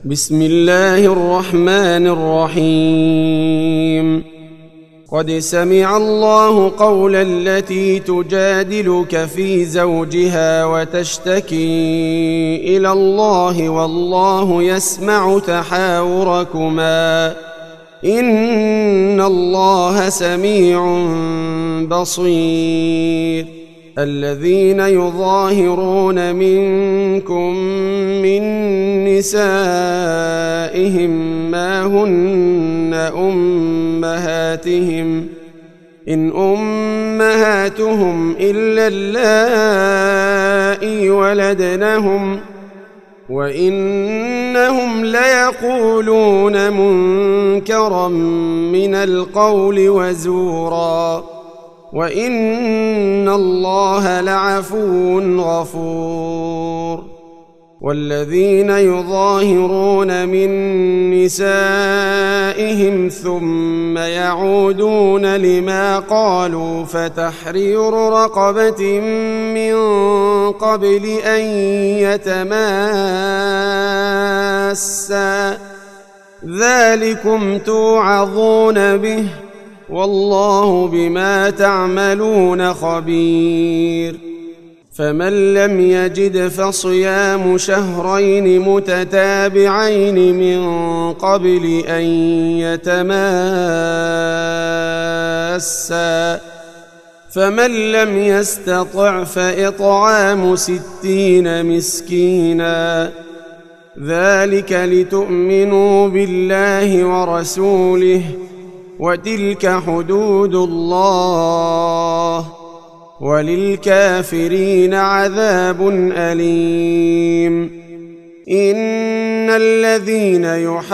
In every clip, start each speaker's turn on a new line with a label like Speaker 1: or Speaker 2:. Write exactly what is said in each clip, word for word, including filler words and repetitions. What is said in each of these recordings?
Speaker 1: بسم الله الرحمن الرحيم قد سمع الله قول التي تجادلك في زوجها وتشتكي إلى الله والله يسمع تحاوركما إن الله سميع بصير الذين يظاهرون منكم من نسائهم ما هن أمهاتهم إن أمهاتهم إلا اللائي ولدنهم وإنهم ليقولون منكرا من القول وزورا وإن الله لعفو غفور والذين يظاهرون من نسائهم ثم يعودون لما قالوا فتحرير رقبة من قبل أن يتماسا ذلكم توعظون به والله بما تعملون خبير فمن لم يجد فصيام شهرين متتابعين من قبل أن يتماسا فمن لم يستطع فإطعام ستين مسكينا ذلك لتؤمنوا بالله ورسوله وتلك حدود الله وللكافرين عذاب أليم إن الذين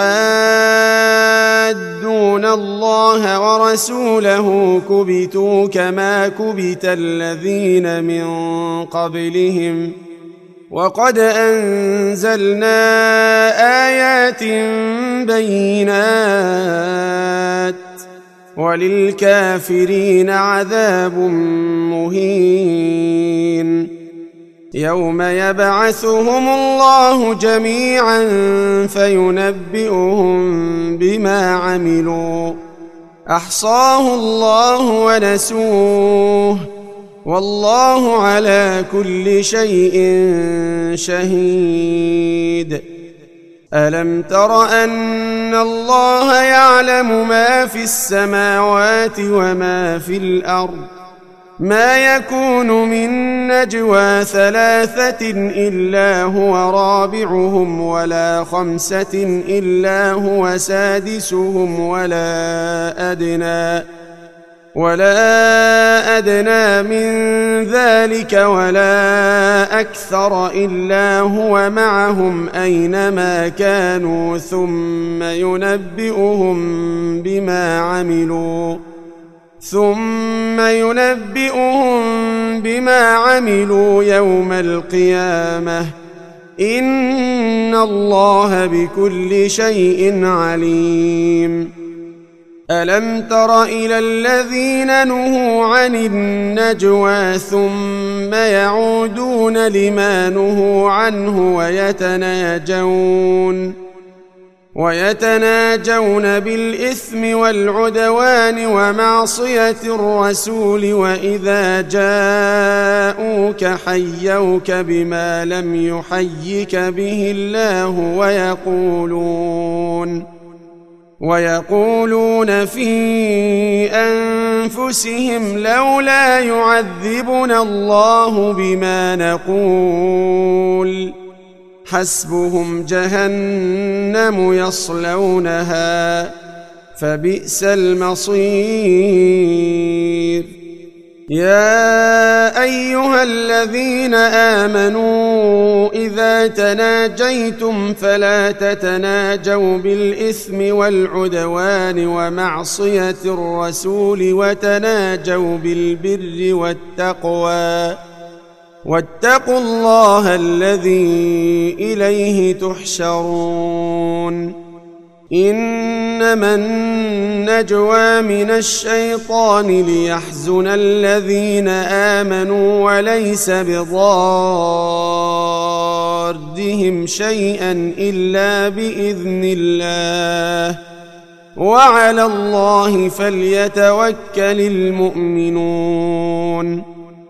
Speaker 1: يحادون الله ورسوله كبتوا كما كبت الذين من قبلهم وقد أنزلنا آيات بينات وللكافرين عذاب مهين يوم يبعثهم الله جميعا فينبئهم بما عملوا أحصاه الله ونسوه والله على كل شيء شهيد ألم تر أن الله يعلم ما في السماوات وما في الأرض ما يكون من نجوى ثلاثة إلا هو رابعهم ولا خمسة إلا هو سادسهم ولا أدنى ولا أدنى من ذلك ولا أكثر إلا هو معهم أينما كانوا ثم ينبئهم بما عملوا ثم ينبئهم بما عملوا يوم القيامة إن الله بكل شيء عليم ألم تر إلى الذين نهوا عن النجوى ثم يعودون لما نهوا عنه ويتناجون ويتناجون بالإثم والعدوان ومعصية الرسول وإذا جاءوك حيوك بما لم يحيك به الله ويقولون ويقولون في أنفسهم لولا يعذبنا الله بما نقول حسبهم جهنم يصلونها فبئس المصير يا أيها الذين آمنوا إذا تناجيتم فلا تتناجوا بالإثم والعدوان ومعصية الرسول وتناجوا بالبر والتقوى واتقوا الله الذي إليه تحشرون إنما النجوى من الشيطان ليحزن الذين آمنوا وليس بضار ردهم شيئا إلا بإذن الله وعلى الله فليتوكل المؤمنون.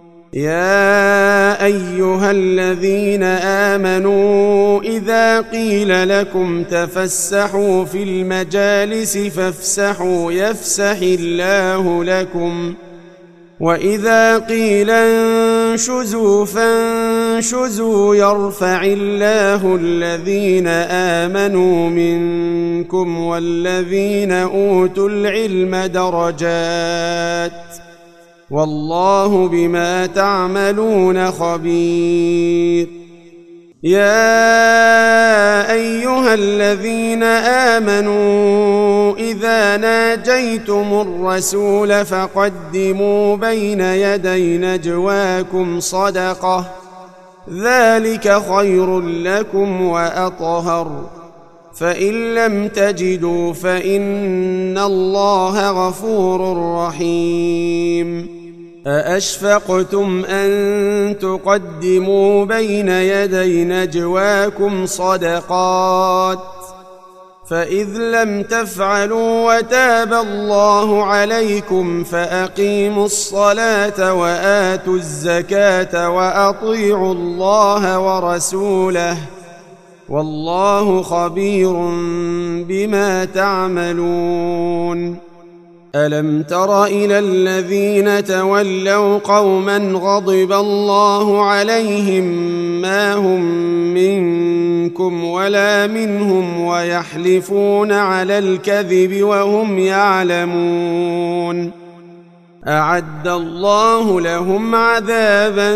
Speaker 1: يا أيها الذين آمنوا إذا قيل لكم تفسحوا في المجالس فافسحوا يفسح الله لكم وإذا قيل انشزوا فانشزوا يرفع الله الذين آمنوا منكم والذين أوتوا العلم درجات والله بما تعملون خبير. يا أيها الذين آمنوا إذا ناجيتم الرسول فقدموا بين يدي نجواكم صدقة ذلك خير لكم وأطهر فإن لم تجدوا فإن الله غفور رحيم. أأشفقتم أن تقدموا بين يدي نجواكم صدقات فإذ لم تفعلوا وتاب الله عليكم فأقيموا الصلاة وآتوا الزكاة وأطيعوا الله ورسوله والله خبير بما تعملون. ألم تر إلى الذين تولوا قوما غضب الله عليهم ما هم منكم ولا منهم ويحلفون على الكذب وهم يعلمون أعد الله لهم عذابا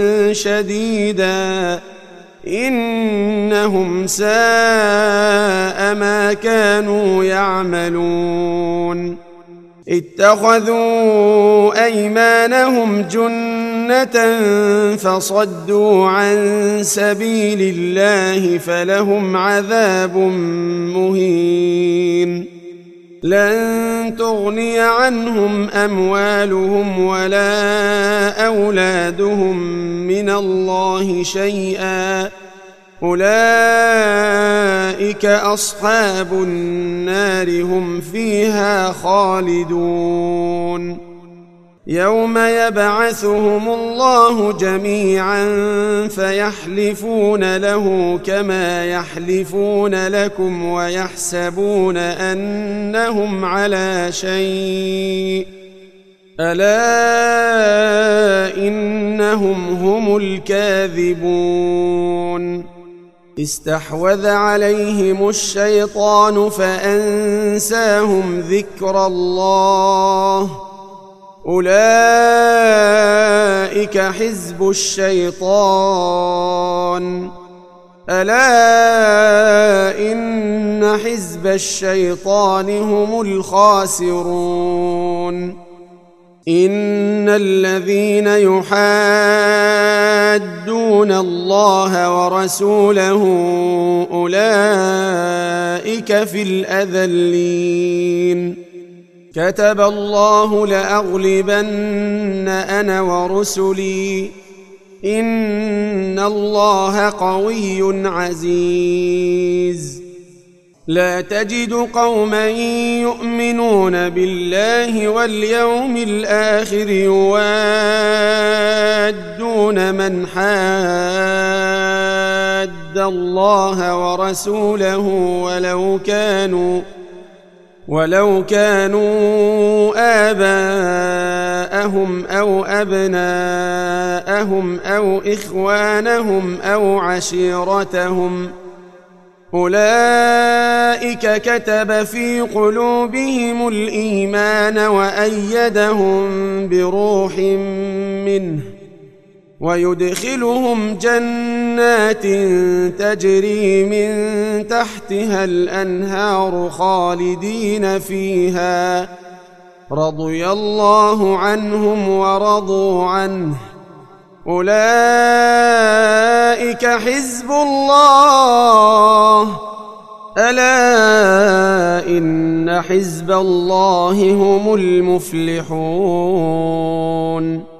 Speaker 1: شديدا إنهم ساء ما كانوا يعملون. اتخذوا أيمانهم جنة فصدوا عن سبيل الله فلهم عذاب مهين. لن تغني عنهم أموالهم ولا أولادهم من الله شيئا أولئك أصحاب النار هم فيها خالدون. يوم يبعثهم الله جميعا فيحلفون له كما يحلفون لكم ويحسبون أنهم على شيء ألا إنهم هم الكاذبون. استحوذ عليهم الشيطان فأنساهم ذكر الله أولئك حزب الشيطان ألا إن حزب الشيطان هم الخاسرون. إن الذين يحادون الله ورسوله أولئك في الأذلين. كتب الله لأغلبن أنا ورسلي إن الله قوي عزيز. لا تجد قوما يؤمنون بالله واليوم الآخر يوادون من حاد الله ورسوله ولو كانوا ولو كانوا آباءهم أو أبناءهم أو إخوانهم أو عشيرتهم أولئك كتب في قلوبهم الإيمان وأيدهم بروح منه ويدخلهم جنات تجري من تحتها الأنهار خالدين فيها رضي الله عنهم ورضوا عنه أولئك حزب الله ألا إن حزب الله هم المفلحون.